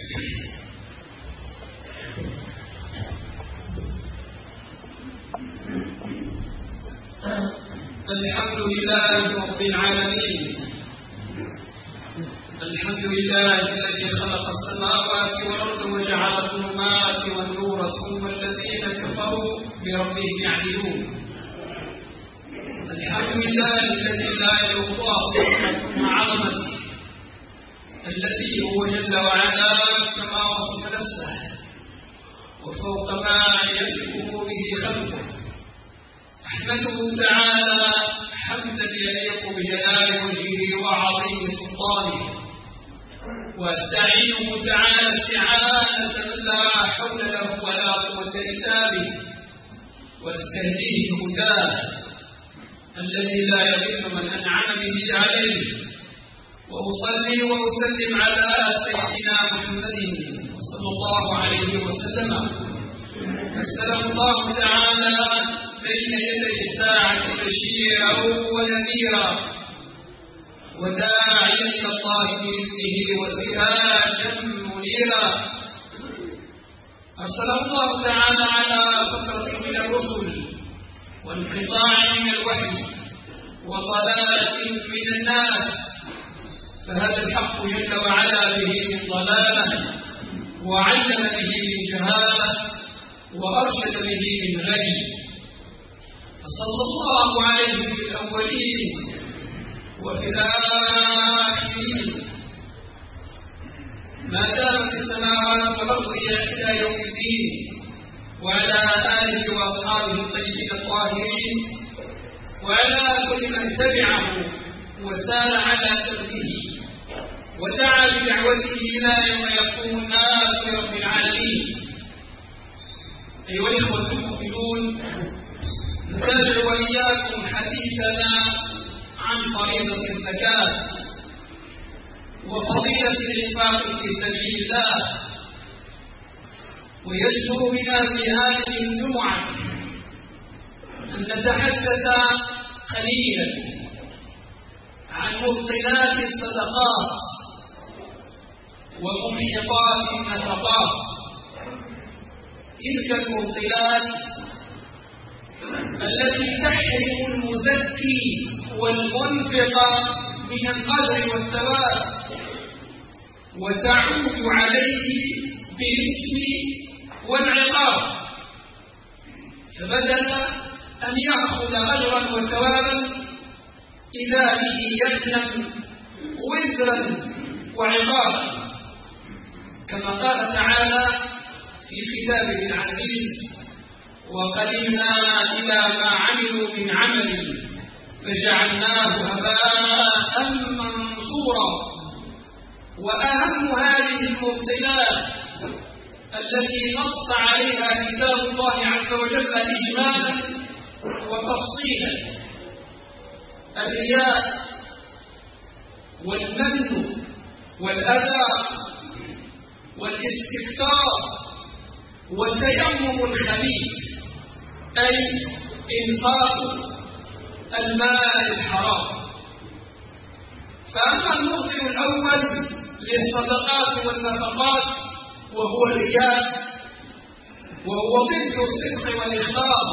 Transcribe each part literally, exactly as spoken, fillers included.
الحمد لله رب العالمين. الحمد لله الذي خلق السماوات والأرض وجعل الظلمات والنور ثم الذين كفروا بربهم يعدلون. الحمد لله الذي لا يلقى صفة عظمته، الذي هو جل وعلا كما وصف نفسه وفوق ما يصفه به خلقه. أحمده تعالى حمدا يليق بجلال وجهه وعظيم سلطانه، واستعينه تعالى استعانة لا حول له ولا قوة إلا به، واستهديه هداه الذي لا يضل من أنعم به عليه. وأصلي وأسلم على سيدنا محمد صلى الله عليه وسلم، أرسله الله تعالى بين يدي الساعة بشيرا ونذيرا وداعيا إلى الله بإذنه وسراجا منيرا. أرسله الله تعالى على فترة من الرسل وانقطاع من الوحي وضلالة من الناس، فهذا الحق جل وعلا به من ضلالة، وعلم به من جهالة، وأرشد به من غي. فصلى الله عليه في الأولين وفي الآخرين ما دامت السماوات والأرض إلى يوم الدين، وعلى آله وأصحابه الطيبين الطاهرين، وعلى كل من تبعه وسار على دربه ودعا بدعوته إلى يوم يقوم الناس برب العالمين. أيها الإخوة المؤمنون، نتابع وإياكم حديثنا عن فريضة الزكاة وفضيلة الإنفاق في سبيل الله. ويجدر بنا في هذه الجمعة أن نتحدث قليلا عن مبطلات الصدقات وممحقات النفقات. تلك المبطلات التي تحرم المزكي والمنفق من الأجر والثواب، وتعود عليه بالإثم والعقاب. فبدل أن يأخذ أجرا وثوابا إذا به يغنم وزرا وعقابا، كما قال تعالى في كتابه العزيز: وقدمنا إلى ما عملوا من عمل فجعلناه هباء منثورا. وأهم هذه المبطلات التي نص عليها كتاب الله عز وجل إجمالا وتفصيلا الرياء والمن والأذى والاستكثار والتيمم الخبيث، أي إنفاق المال الحرام. فأما المبطل الأول للصدقات والنفقات وهو الرياء، وهو ضد الصدق والإخلاص،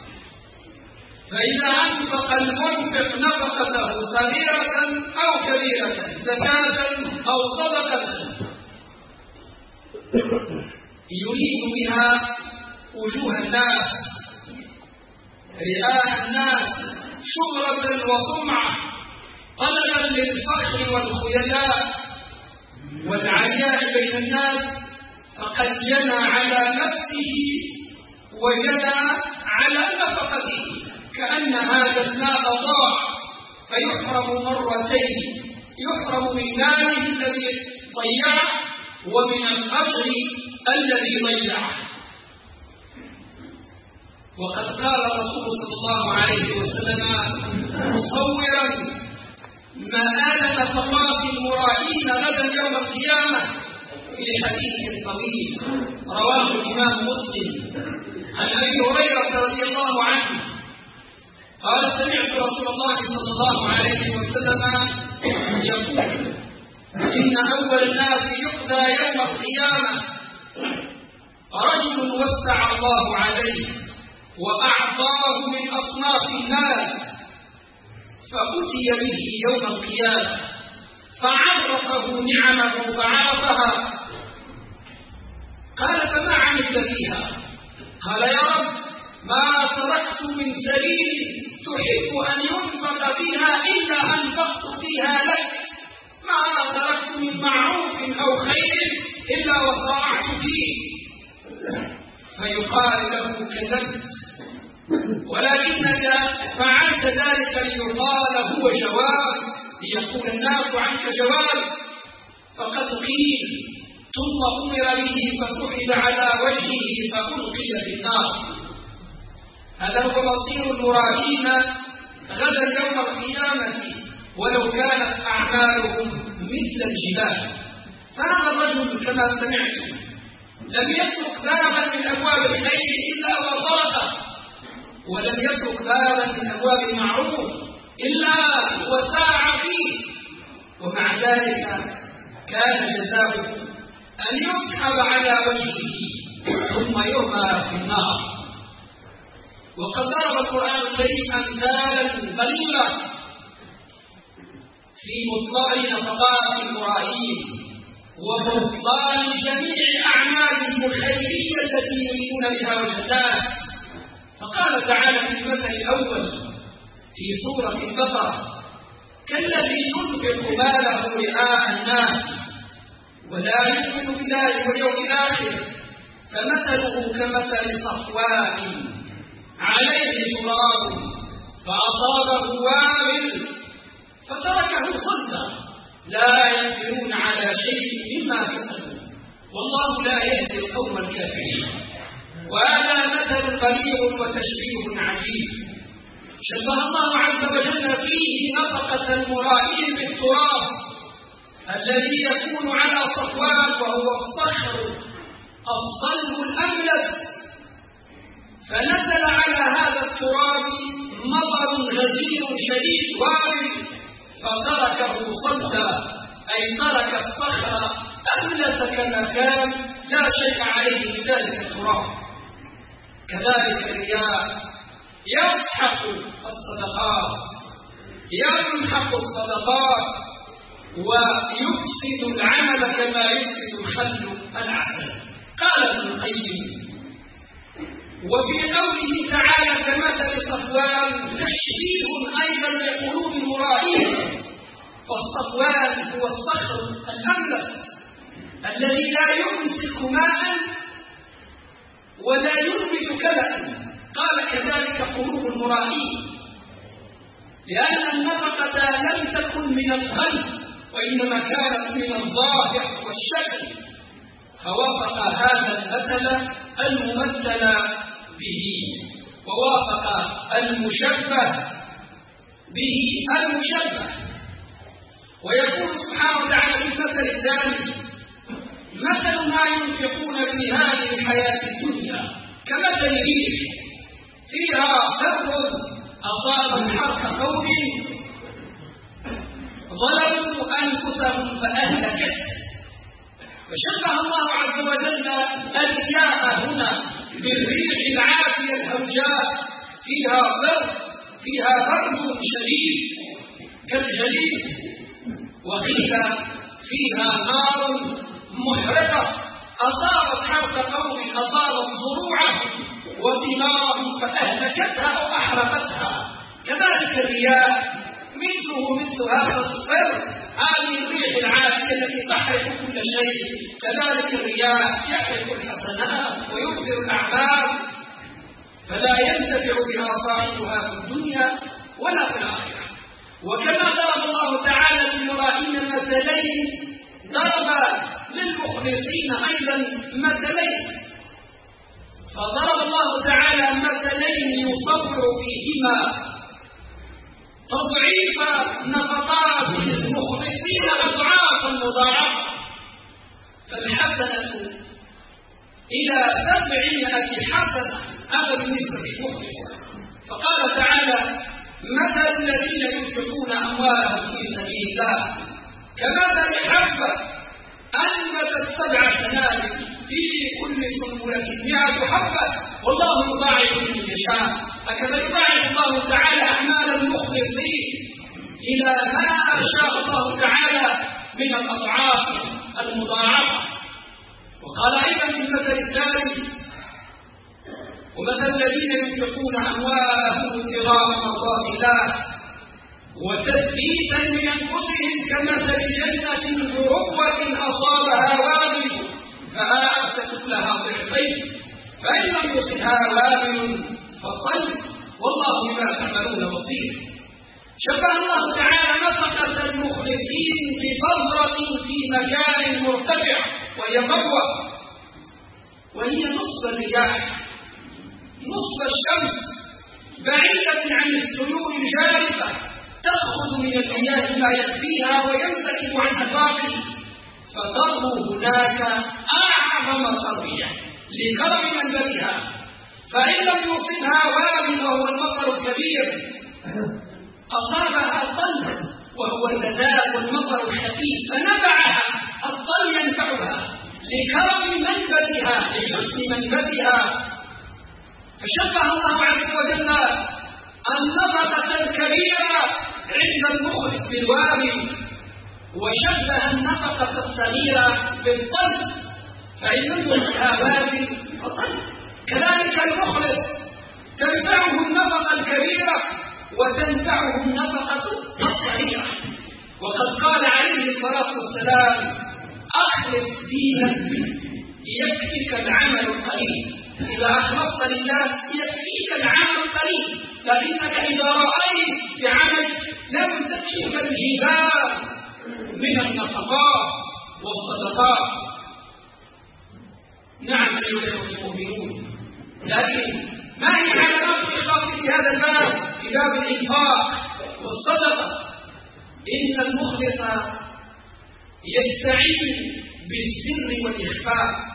فإذا أنفق المنفق نفقته صغيرة أو كبيرة، زكاة أو صدقة، يريد بها وجوه الناس، رئاء الناس، شهرة وسمعة، طلبا للفخر والخيلاء والعياء بين الناس، فقد جنى على نفسه وجنى على نفقته، كأن هذا المال ضاع فيحرم مرتين، يحرم من ماله الذي ضيعه ومن الأجر الذي ضيعه. وقد قال الرسول صلى الله عليه وسلم مصورا مآل نفقات المرائين غدا يوم القيامة في حديث طويل رواه الإمام مسلم عن أبي هريرة رضي الله عنه قال: سمعت رسول الله صلى الله عليه وسلم يقول: وإن أول الناس يقضى يوم القيامة رجل وسع الله عليه وأعطاه من أصناف المال، فأتي به يوم القيامة فعرفه نعمه فعرفها. قال: فما عملت فيها؟ قال: يا رب، ما تركت من سبيل تحب أن ينفق فيها إلا أنفقت فيها لك، ما تركت من معروف أو خير إلا وصارعت فيه. فيقال له: كذبت، ولكنك فعلت ذلك ليقال هو جواب، ليقول الناس عنك جواب. فقد قيل: ثم أمر به فسحب على وجهه فألقي في النار. هذا هو مصير المرائين غدا يوم القيامة ولو كانت أعمالهم مثل الجبال. فهذا الرجل كما سمعتم لم يترك بابا من أبواب الخير إلا وطرقه، ولم يترك بابا من أبواب المعروف إلا وسارع فيه، ومع ذلك كان جزاؤه أن يسحب على وجهه ثم يرمى في النار. وقد ضرب القرآن الكريم أمثالا قليلة في بطلان نفقات المرائين وبطلان جميع أعمالهم الخيرية التي يريدون بها وجه الناس. فقال تعالى في المثل الأول في سورة البقرة: كالذي ينفق ماله رئاء الناس ولا يؤمن بالله واليوم الآخر فمثله كمثل صفوان عليه تراب فأصابه وابل فتركه صلدا لا يقدرون على شيء مما كسبوا والله لا يهدي القوم الكافرين. وهذا مثل بليغ وتشبيه عجيب شبه الله عز وجل فيه نفقة المرائين بالتراب الذي يكون على صفوان وهو الصخر الصلب الأملس، فنزل على هذا التراب مطر غزير شديد وابل فتركه صلدا، أي ترك الصخر أملس كما كان لا شيء عليه بذلك التراب. كذلك الرياء يسحق الصدقات، يمحق الصدقات ويفسد العمل كما يفسد الخل العسل. قال ابن القيم: وفي قوله تعالى كمثل صفوان تشبيه أيضا لقلوب المرائين، فالصفوان هو الصخر الأملس الذي لا يمسك ماء ولا ينبت كلأ. قال كذلك قلوب المرائين، لأن النفقة لم تكن من القلب وإنما كانت من الظاهر والشكل، فوافق هذا المثل الممثل به ووافق المشبه به المشبه. ويقول سبحانه وتعالى في المثل الثاني: مثل ما ينفقون في هذه الحياة الدنيا كمثل ريح فيها سر أصابت حرث قوم ظلموا أنفسهم فأهلكت. فشبه الله عز وجل الرياح هنا بالريح العاتية الهوجاء فيها سر فيها برد شديد كالجليد، وقيل فيها نار محرقة أصابت حرث قوم أصابت زروعهم وثمارهم فأهلكتها وأحرقتها. كذلك الرياح مثله مثل هذا الصفر، هذه الريح العاتية التي تحرق كل شيء. كذلك الرياح يحرق الحسنات ويبطل الأعمال، فلا ينتفع بها صاحبها في الدنيا ولا في الآخرة. وكما ضرب الله تعالى للمرائين مثلين ضرب للمخلصين أيضا مثلين، فضرب الله تعالى مثلين يصور فيهما تضعيف نفقات المخلصين أضعافا مضاعفة، فالحسنة إلى سبعمائة حسنة هذا بالنسبة للمخلص. فقال تعالى: مثل الذين ينفقون أموالهم في سبيل الله كمثل حبة أنبتت سبع سنابل في كل سنبلة مئة حبة والله يضاعف لمن يشاء. هكذا يضاعف الله تعالى أعمال المخلصين إلى ما شاء الله تعالى من الأضعاف المضاعفة. وقال أيضا في المثل الثاني: ومثل الذين ينفقون أموالهم ابتغاء مرضات الله وتثبيتا من أنفسهم كمثل جنة بربوة أصابها وابل فآتت لها ضعفين فإن لم يصبها وابل فطل والله بما تعملون بصير. شبه الله تعالى نفقة المخلصين ببذرة في مكان مرتفع وهي مروة، وهي نصف الرياح نصف الشمس بعيدة عن السيول الجارفة، تأخذ من المياه ما يكفيها ويمسك عنها الباقي فتربو هناك أعظم تربية لكرم منبتها. فإن لم يصبها وابل وهو المطر الكبير أصابها الطل وهو البذاء والمطر الخفيف فنفعها. الطل ينفعها لكرم منبتها لحسن منبتها. فشبه الله عز وجل النفقة الكبيرة عند المخلص بالوابل، وشبه النفقة الصغيرة بالطل فإن لم يصبها وابل فطل. كذلك المخلص تنفعه النفقة الكبيرة وتنفعه النفقة الصغيرة. وقد قال عليه الصلاة والسلام: أخلص دينك يكفيك العمل القليل. إذا أخلصت لله يكفيك العمل القليل، لكنك إذا رأيت بعمل لم تكشف الجبال من النفقات والصدقات. نعم أيها الإخوة المؤمنون، لكن ما هي علامات الإخلاص في هذا الباب، في باب الإنفاق والصدقة؟ إن المخلص يستعين بالسر والإخفاء.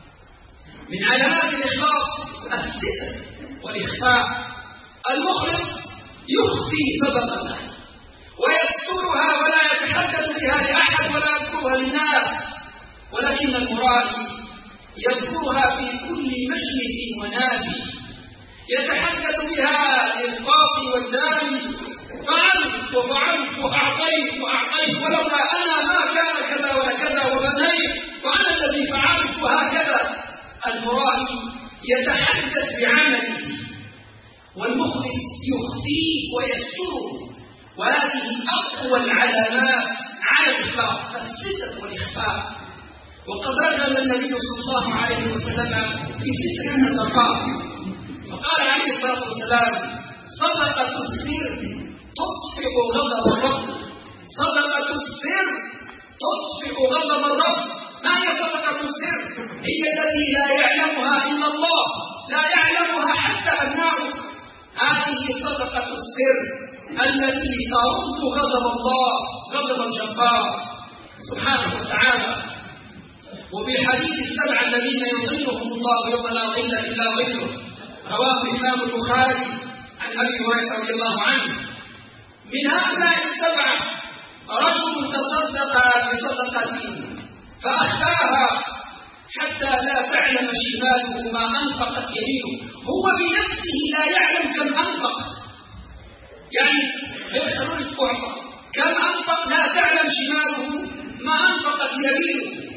من علامات الإخلاص الستر والإخفاء. المخلص يخفي صدقته ويسترها ولا يتحدث بها لأحد ولا يذكرها للناس، ولكن المرائي يذكرها في كل مجلس ونادي، يتحدث بها للقاصي والداني: فعلت وفعلت وأعطيت وأعطيت ولولا أنا ما كان كذا وكذا وبنيت وأنا الذي فعلت وهكذا. المرائي يتحدث بعمله والمخلص يخفيه ويستره، وهذه أقوى العلامات على الإخلاص الستر والإخفاء. وقد رغب النبي صلى الله عليه وسلم في ستر الصدقات فقال عليه الصلاة والسلام: صدقة السر تطفئ غضب الرب. صدقة السر تطفئ غضب الرب. ما هي صدقة السر؟ هي التي لا يعلمها إلا الله، لا يعلمها حتى أبناؤه. هذه صدقة السر التي ترد غضب الله، غضب الجبار سبحانه وتعالى. وفي حديث السبع الذين يظلهم الله يوم لا ظل إلا ظله، رواه الإمام البخاري عن أبي هريرة رضي الله عنه: من هؤلاء السبعة رجل تصدق بصدقة فأخفاها حتى لا تعلم شماله ما أنفقت يمينه. هو بنفسه لا يعلم كم أنفق، يعني يخرج أعطى كم أنفق، لا تعلم شماله ما أنفقت يمينه.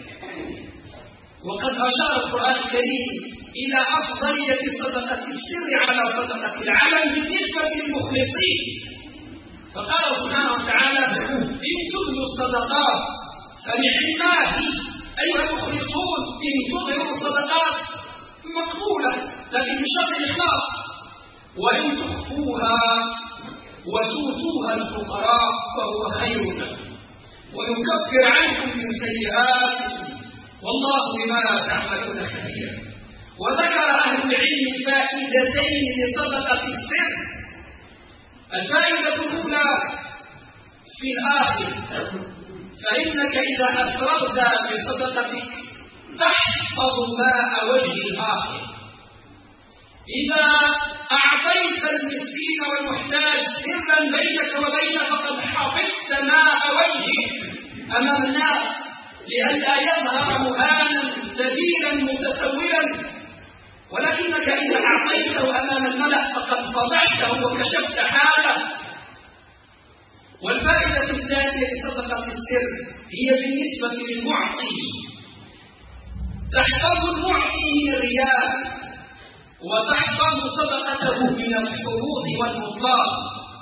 وقد أشار القرآن الكريم إلى أفضلية صدقة السر على صدقة العلن بالنسبة للمخلصين، فقال سبحانه وتعالى: إن تبدوا الصدقات فنعما هي. أيها المخلصون، إن تظهروا الصدقات مقبولة لكن بشرط الإخلاص، وإن تخفوها وتؤتوها الفقراء فهو خير لكم ويكفر عنكم من سيئاتكم والله بما تعملون خبير. وذكر أهل العلم فائدتين لصدقة السر. الفائدة الأولى في الآخر، فإنك إذا أفرغت بصدقتك تحفظ ماء وجه الآخر. إذا أعطيت المسكين والمحتاج سرا بينك وبينه فقد حفظت ماء وجهه أمام الناس لئلا يظهر مهانا ذليلا متسولا، ولكنك إذا أعطيته أمام الملأ فقد فضحته وكشفت حاله. والفائدة الثانية لصدقة السر هي بالنسبة للمعطي، تحفظ المعطي من الرياء وتحفظ صدقته من الحروض والبطلان.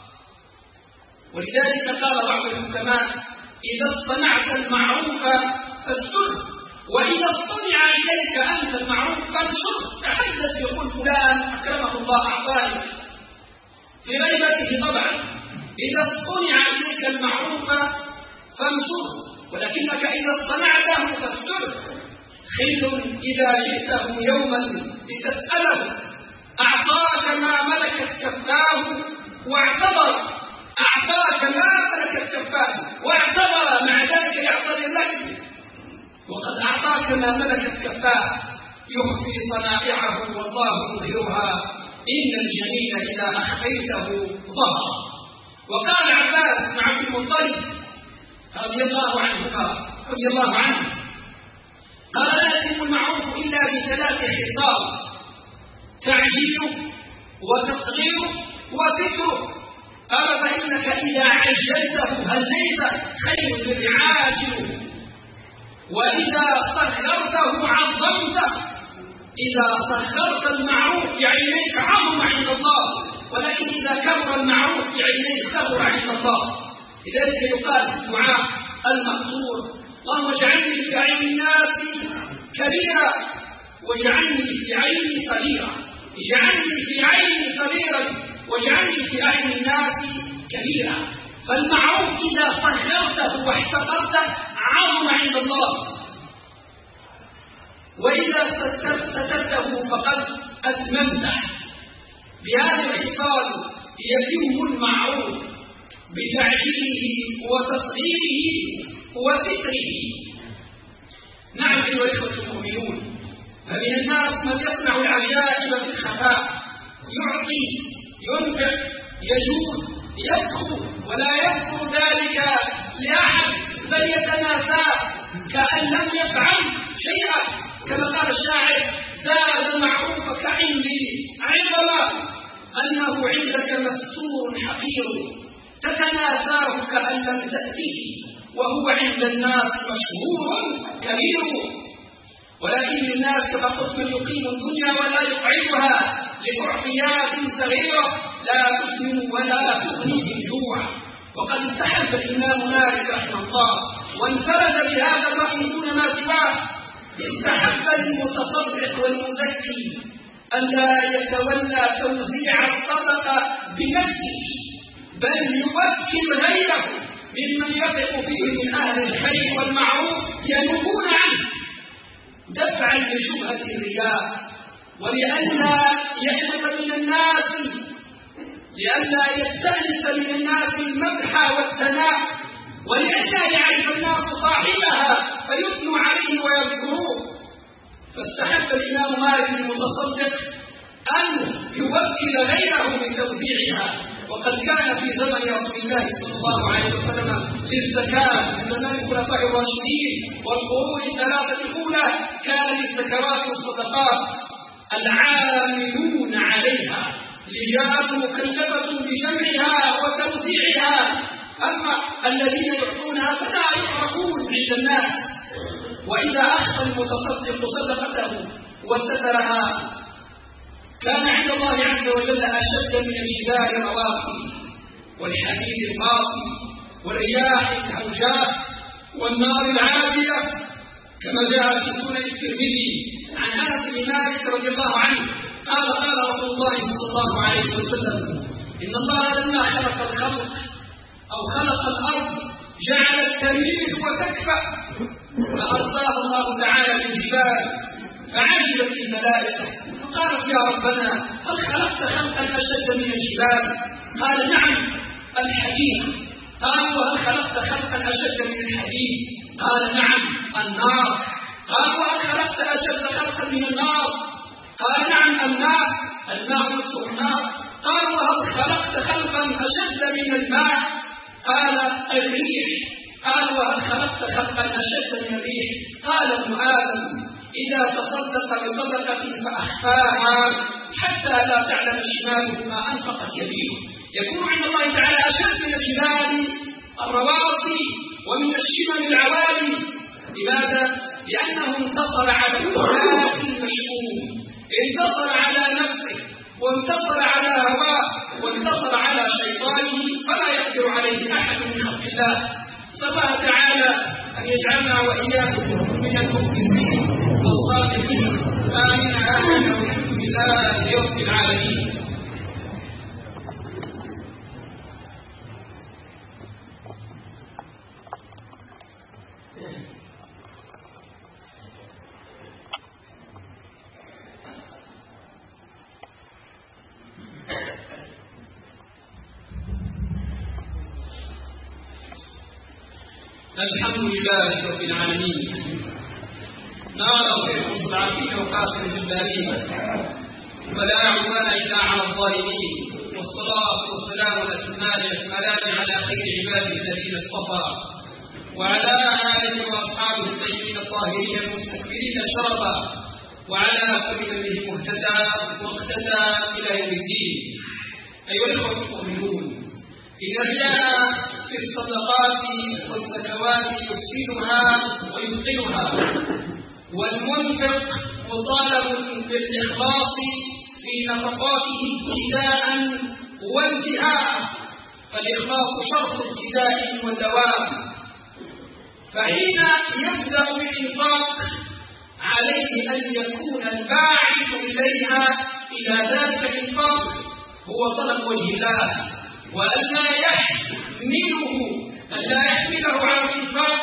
ولذلك قال بعض الحكماء: إذا اصطنعت المعروف فاستره، وإذا اصطنع إليك أنت المعروف فانشره. تحدث يقول فلان أكرمه الله أعطاني في غيبته طبعا. إذا اصطنع إليك المعروف فانشره، ولكنك إذا اصطنعته فاستره. خل إذا جئته يوما لتسأله أعطاك ما ملكت كفاه واعتبر، أعطاك ما ملكت كفاه واعتبر، مع ذلك يعتذر لك، وقد أعطاك ما ملكت كفاه. يخفي صنائعه والله يظهرها، إن الجميل إذا أخفيته ظهر. وقال عباس بن عبد المطلب رضي الله عنهما رضي الله عنه قال: لا يتم المعروف إلا بثلاث خصال: تعجيله وتصغيره وستره. قال: فإنك إذا عجلته هليت خير البر عاجله، وإذا صغرته عظمته. إذا صغرت المعروف في عينيك عظم عند الله، ولكن إذا كبر المعروف في عينيك صغر عند الله. لذلك يقال في الدعاء المقصور: اللهم اجعلني في عين الناس كبيرا واجعلني في عيني صغيرا، اجعلني في عيني صغيرا واجعلني في عين الناس كبيرا. فالمعروف إذا صغرته واحتقرته عظم عند الله، وإذا سترته فقد أتممته. بهذه الخصال يتم المعروف بتعجيله وتصغيره وستره. نعم أيها الإخوة المؤمنون، فمن الناس من يصنع العجائب في الخفاء، يعطي ينفق يجود يسخو ولا يذكر ذلك لأحد، بل يتناساه كأن لم يفعل شيئا. كما قال الشاعر: زاد المعروف كعندي عظما، أنه عندك مستور حقير، تتناساه كأن لم تأته، وهو عند الناس مشهور كبير. ولكن الناس كما قلت يقيم الدنيا ولا يقعدها لأعطيات صغيرة لا تسمن ولا تغني بالجوع. وقد استحب الإمام مالك رحمه الله وانفرد بهذا الرأي دون ما سواه، استحب للمتصدق والمزكي ألا يتولى توزيع الصدقة بنفسه، بل يوكل غيره ممن يثق فيه من أهل الخير والمعروف ينوبون عنه، دفعا لشبهة الرياء، ولئلا يحبط من الناس، لئلا يستأنس من الناس المدح والثناء، ولئلا يعرف الناس صاحبها فيثنوا عليه ويذكروه. فاستحب الإمام مالك المتصدق أن يوكل غيره بتوزيعها. وقد كان في زمن رسول الله صلى الله عليه وسلم للزكاة في زمان الخلفاء الراشدين والقرون الثلاثة الأولى، كان للزكوات والصدقات العاملون عليها رجال مكلفة بجمعها وتوزيعها، أما الذين يعطونها فلا يعرفون عند الناس. وإذا أخذ المتصدق صدقته وسترها كان عند الله عز وجل أشد من الجبال الرواسي والحديد القاسي والرياح الهوجاء والنار العادية، كما جاء في سنن الترمذي عن أنس بن مالك رضي الله عنه قال: قال رسول الله صلى الله عليه وسلم: إن الله لما خلق الخلق أو خلق الأرض جعل التميل وتكفأ، فأرساه الله تعالى بالجبال فعجبت الملائكة فقالت: يا ربنا هل خلقت خلقا أشد من الجبال؟ قال: نعم الحديد. قالوا: وهل خلقت خلقا أشد من الحديد؟ قال: نعم النار. قالوا: وهل خلقت أشد خلقا من النار؟ قال: نعم الماء. الماء نفسه النار. قالوا: وهل خلقت خلقا أشد من الماء؟ قال: الريح. قال وهل خلقت خلقا أشد من الريح؟ قال ابن آدم إذا تصدق بصدقة فأخفاها حتى لا تعلم شماله ما أنفقت يمينه يكون عند الله تعالى أشد من الجبال الرواسي ومن الشمم العوالي. لماذا؟ لأنه انتصر على الهلاك المشؤوم، انتصر على نفسه وانتصر على هواه وانتصر على شيطانه، فلا يقدر عليه أحد من خلق الله. نسأل الله تعالى أن يجعلنا وإياكم من المخلصين والصادقين. آمين آمين والحمد لله رب العالمين. الحمد لله رب العالمين. نرى نصير المستضعفين وقاسم الجبارين ولا عدوان الا على الظالمين، والصلاه والسلام الاتمان الاكملان على خير عباده الذين اصطفى وعلى اله واصحابه الطيبين الطاهرين المستكبرين شرفا وعلى كل من به مهتدى واقتدى الى يوم الدين. ايها الاخوه المؤمنون، اذا جاء في الصدقات والزكوات يفسدها ويبطلها، والمنفق مطالب بالإخلاص في نفقاته ابتداء وانتهاء، فالإخلاص شرط ابتداء ودوام. فحين يبدأ بالإنفاق عليه أن يكون الباعث إليها إلى ذلك الإنفاق هو طلب وجه الله، وألا يحمله ألا يحمله على الإنفاق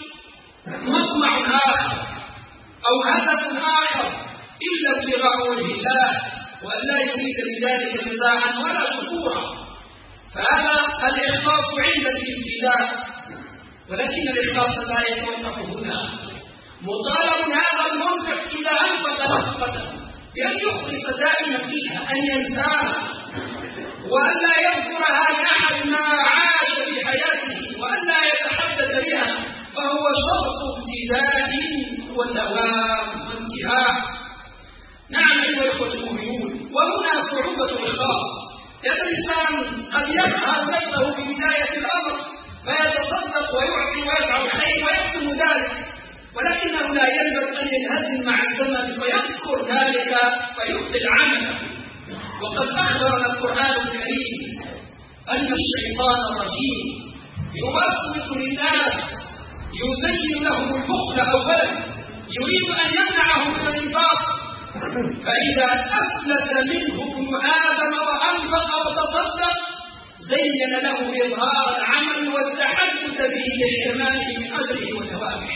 مطمع آخر أو هدف آخر إلا ابتغاء وجه الله، وألا يريد بذلك جزاء ولا شكورا. فهذا الإخلاص عند الابتداء، ولكن الإخلاص لا يتوقف هنا. مطالب هذا المنفق إذا أنفق نفقته بأن يخلص دائما فيها، أن ينساها وألا يذكرها لأحد ما عاش في حياته وألا يتحدث بها، فهو شرط ابتداء ودوام وانتهاء. نعم أيها الإخوة المؤمنون، وهنا صعوبة الإخلاص، لأن الإنسان قد يقهر نفسه في بداية الأمر فيتصدق ويعطي ويفعل الخير ويكتم ذلك، ولكنه لا ينبغي أن ينهزم مع الزمن فيذكر ذلك فيبطل عمله. وقد أخبرنا القرآن الكريم أن الشيطان الرجيم يوسوس للناس، يزين لهم البخل أولا، يريد أن يمنعهم من الإنفاق، فإذا أفلت منه ابن آدم وأنفق وتصدق زين له إظهار العمل والتحدث به لحرمانه من أجره وثوابه.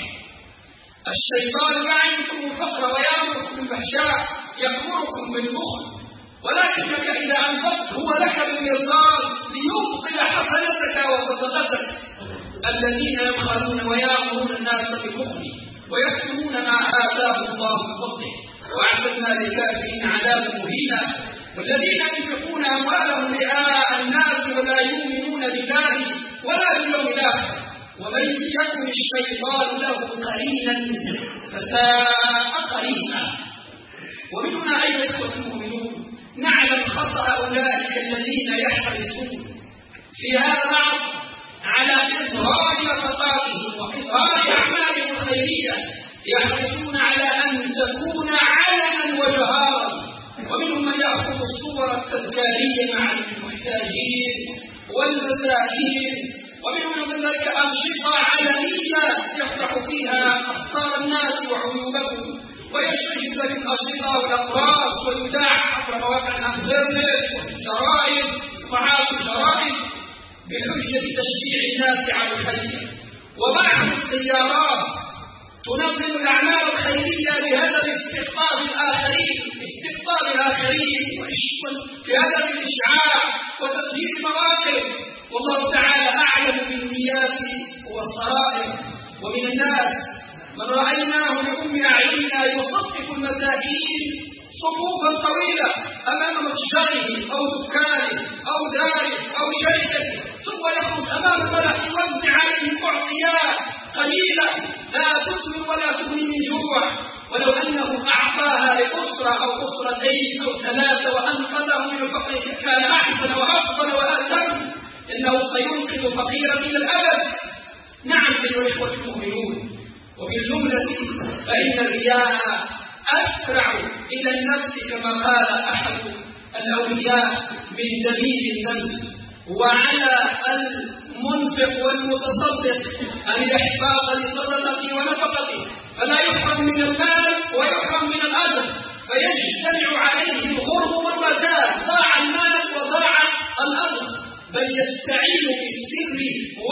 الشيطان يعدكم الفقر ويأمركم بالفحشاء، يأمركم بالبخل، ولكنك إذا أنفقت هو لك بالمرصاد ليبطل حسنتك وصدقتك. الذين يبخلون ويأمرون الناس بالبخل ويكتمون ما آتاهم الله من فضله وأعتدنا للكافرين عذابا مهينا. والذين ينفقون أموالهم رئاء الناس ولا يؤمنون بالله ولا باليوم الآخر ومن يكن الشيطان له قرينا فساء قرينا. ومن هنا أيها الإخوة المؤمنون نعلم خطأ أولئك الذين يحرصون في هذا العصر على إظهار نفقاتهم وإظهار أعمالهم الخيرية، يحرصون على أن تكون علنا وجهارا، ومنهم من يأخذ الصور التذكارية مع المحتاجين والمساكين، ومنهم من ذلك أنشطة علنية يفتح فيها أخطار الناس وعيوبهم ويشتغل بالأشرطة والأقراص ويذاع عبر مواقع الإنترنت والجرائد إصبعات الجرائد بحجة تشجيع الناس على الخير. ومعهم السيارات تنظم الأعمال الخيرية بهدف استقطاب الآخرين استقطاب الآخرين في هدف الإشعاع وتسهيل المواقف، والله تعالى أعلم بالنيات والصرائر. ومن الناس من رأيناه بأم أعيننا يصفق المساكين صفوفا طويلة أمام متجره أو دكانه أو داره أو شركته، ثم يخرج أمام الملأ يوزع عليهم معطيات قليلة لا تسمن ولا تغني من جوع، ولو أنه أعطاها لأسرة أو أسرتين أو ثلاثة وأنقذهم من الفقر كان أحسن وأفضل وأتم، إنه سينقذ فقيرا إلى الأبد. نعم أيها الإخوة المؤمنون، وبالجملة فإن الرياء أسرع إلى النفس كما قال أحد الأولياء من دليل النمل، وعلى المنفق والمتصدق أن يحتاط لصدقته ونفقته فلا يحرم من المال ويحرم من الأجر، فيجتمع عليه الغرم والرذاذ، ضاع المال وضاع الأجر، بل يستعين بالسر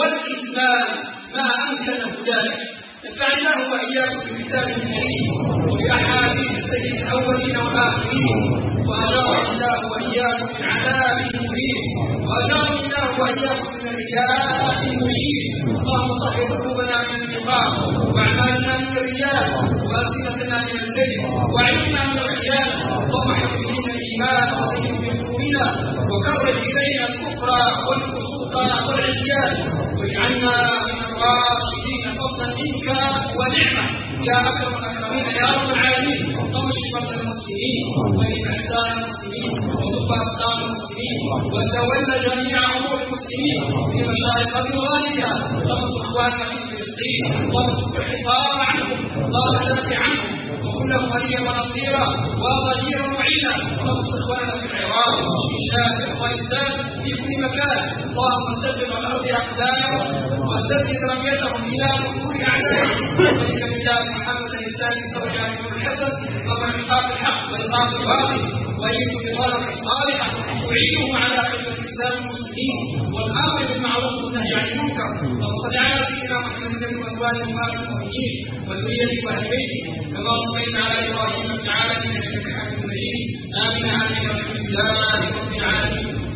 والكتمان ما أمكنه ذلك. نفعل الله وإياكم بكتابه الكريم وبأحاديث سيد الأولين والآخرين، وأجارنا الله وإياكم من عذاب مهين، وأجارنا الله وإياكم من الرياء المشين. اللهم طهر قلوبنا من النفاق، وأعمالنا من الرياء، وألسنتنا من الكذب، وعلمنا من الخيانة. اللهم حبب إلينا الإيمان وزينه في قلوبنا، وكره إلينا الكفر والفسوق والعصيان، واجعلنا من الراشدين فضلا منك ونعمة يا أكرم الأكرمين يا رب العالمين. اللهم اشف مرضى المسلمين وإن أحزان المسلمين وضب أسقام المسلمين، وتولى جميع أمور المسلمين في مشارق بلادها. اللهم انصر إخواننا في فلسطين، اللهم انصر الحصار عنهم، اللهم دافع عنهم وكن لهم وليا ونصيرا وظهيرا معينا. اللهم انصر إخواننا في العراق والشيشان وأفغانستان في كل مكان. اللهم ثبت على الأرض أقدامهم وسدد رميتهم إلى نحور أعدائهم. وإنك بلاد محمد الإسلام صلى عليه الحسن، اللهم احقاق الحق وإصلاح الباطل، وإيكم بطالة صالحة تعينهم على خدمة الإسلام المسلمين والأمر بالمعروف والنهي عن المنكر. اللهم صل على سيدنا محمد وأزواجه وآل المؤمنين وذريته وأهل بيته كما صليت على إبراهيم في العالمين إنك حميد مجيد. آمين آمين والحمد لله رب العالمين.